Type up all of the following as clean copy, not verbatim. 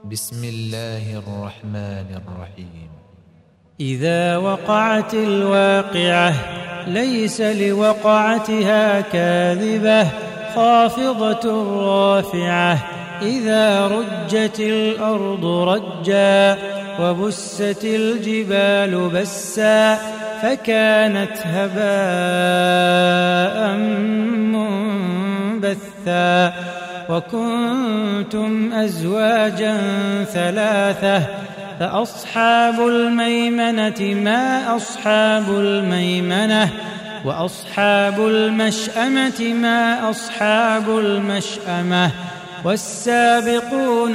بسم الله الرحمن الرحيم. إذا وقعت الواقعة ليس لوقعتها كاذبة خافضة رافعة إذا رجت الأرض رجا وبست الجبال بسا فكانت هباء منبثا وكنتم أزواجا ثلاثة فأصحاب الميمنة ما أصحاب الميمنة وأصحاب المشأمة ما أصحاب المشأمة والسابقون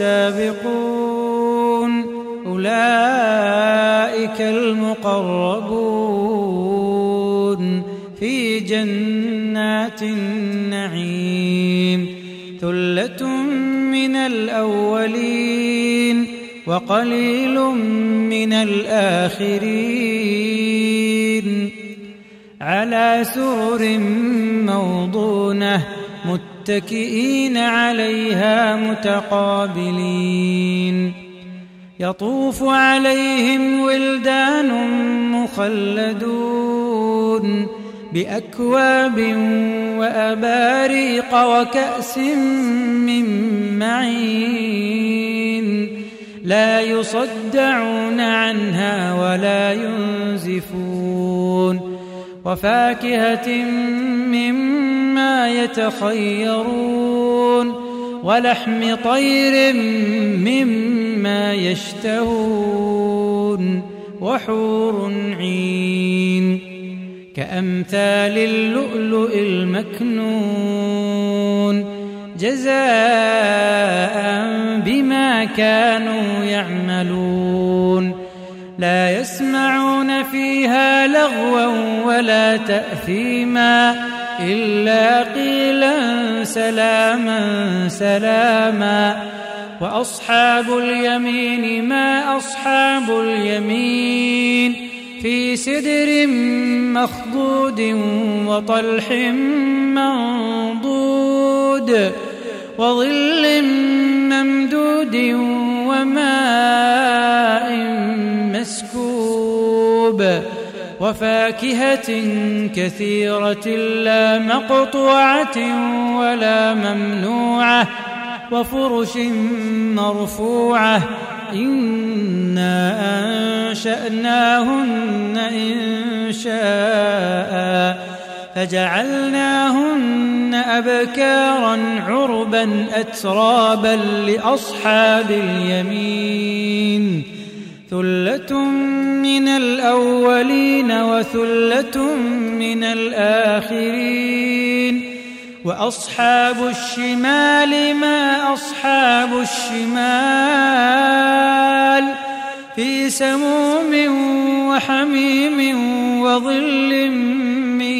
السابقون أولئك المقربون في جنات النعيم ثلة من الأولين وقليل من الآخرين على سرر موضونة متكئين عليها متقابلين يطوف عليهم ولدان مخلدون بأكواب وأباريق وكأس من معين لا يصدعون عنها ولا ينزفون وفاكهة مما يتخيرون ولحم طير مما يشتهون وحور عين كأمثال اللؤلؤ المكنون جزاء بما كانوا يعملون لا يسمعون فيها لغوا ولا تأثيما إلا قيلا سلاما سلاما وأصحاب اليمين ما أصحاب اليمين في سدر مخضود وطلح منضود وظل ممدود وماء مسكوب وفاكهة كثيرة لا مقطوعة ولا ممنوعة وفرش مرفوعة إنا أنشأناهن إنشاء فجعلناهن أبكارا عربا أترابا لأصحاب اليمين ثلة من الأولين وثلة من الآخرين وأصحاب الشمال ما أصحاب الشمال في سموم وحميم وظل من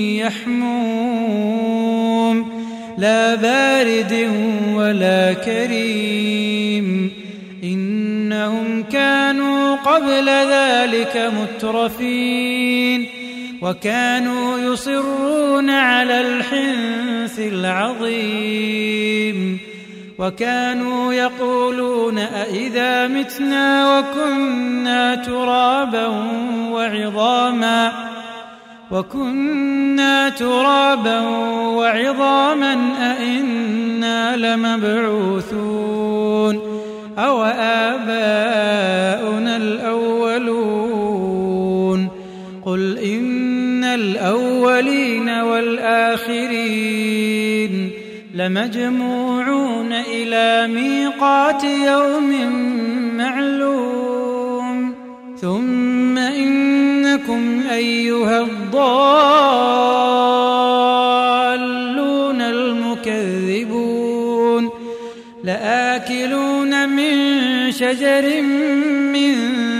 يحموم لا بارد ولا كريم إنهم كانوا قبل ذلك مترفين وكانوا يصرون على الحنث العظيم وكانوا يقولون أئذا متنا وكنا ترابا وعظاما أئنا لمبعوثون أو آباؤنا الأولون قل إن الأولين والآخرين لمجموعون إلى ميقات يوم معلوم ثم إنكم أيها الضالون المكذبون لآكلون من شجر من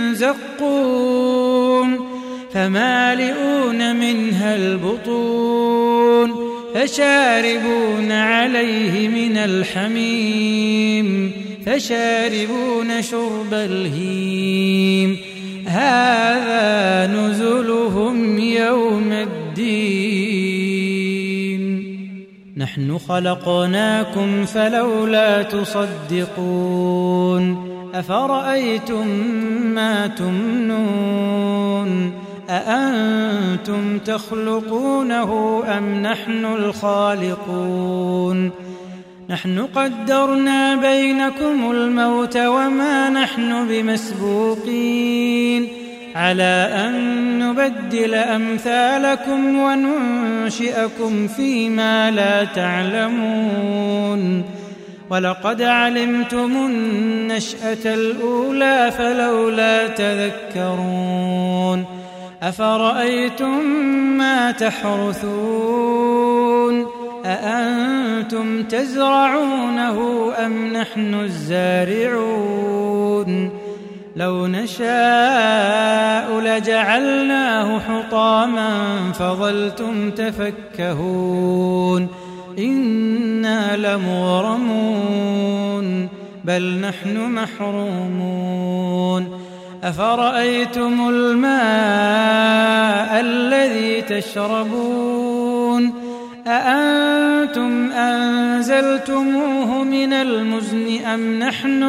زقوم فمالئون منها البطون فشاربون عليه من الحميم فشاربون شرب الهيم هذا نزلهم يوم الدين نحن خلقناكم فلولا تصدقون أفرأيتم ما تمنون أأنتم تخلقونه أم نحن الخالقون نحن قدرنا بينكم الموت وما نحن بمسبوقين على أن نبدل أمثالكم وننشئكم فيما لا تعلمون ولقد علمتم النشأة الأولى فلولا تذكرون أفرأيتم ما تحرثون أأنتم تزرعونه أم نحن الزارعون لو نشاء لجعلناه حطاما فظلتم تفكهون إنا لمغرمون بل نحن محرومون أفرأيتم الماء الذي تشربون أأنتم أنزلتموه من المزن أم نحن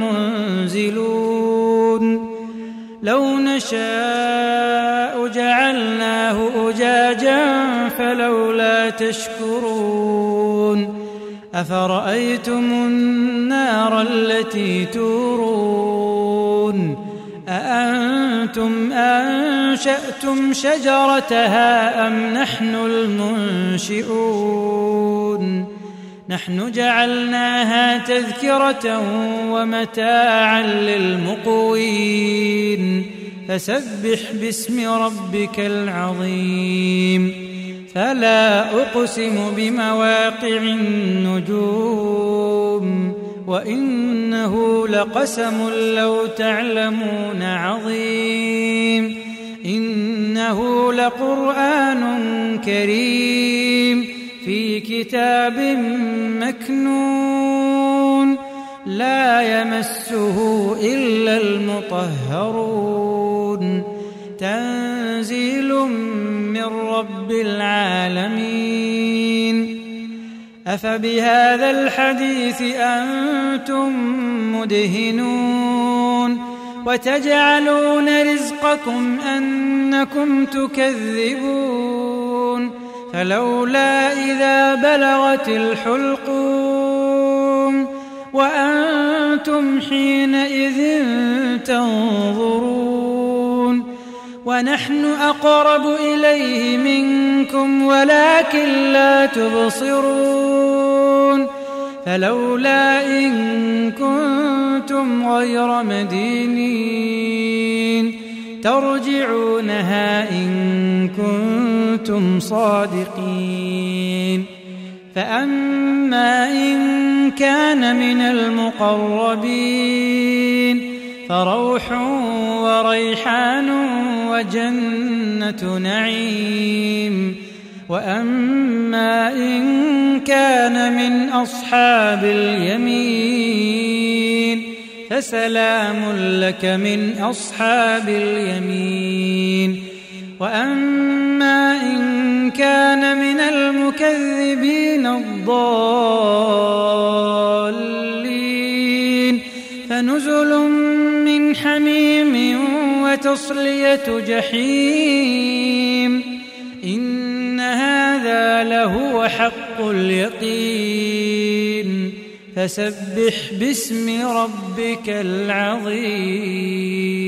المنزلون لو نشاء جعلناه أجاجا فلولا تشكرون أفرأيتم النار التي تورون أأنتم أنشأتم شجرتها أم نحن المنشئون نحن جعلناها تذكرة ومتاعا للمقوين فسبح باسم ربك العظيم فلا أقسم بمواقع النجوم وإنه لقسم لو تعلمون عظيم إنه لقرآن كريم في كتاب مكنون لا يمسه إلا المطهرون تنزيل من رب العالمين أفبهذا الحديث أنتم مدهنون وتجعلون رزقكم أنكم تكذبون فلولا إذا بلغت الحلقوم وأنتم حينئذ تنظرون ونحن أقرب إليه منكم ولكن لا تبصرون فلولا إن كنتم غير مدينين ترجعونها إن كنتم صادقين فأما إن كان من المقربين فروح وريحان وجنة نعيم وأما إن كان من أصحاب اليمين فسلام لك من أصحاب اليمين وأما إن كان من المكذبين الضالين فنزل من حميم وتصلية جحيم إن هذا لهو حق اليقين فسبح باسم ربك العظيم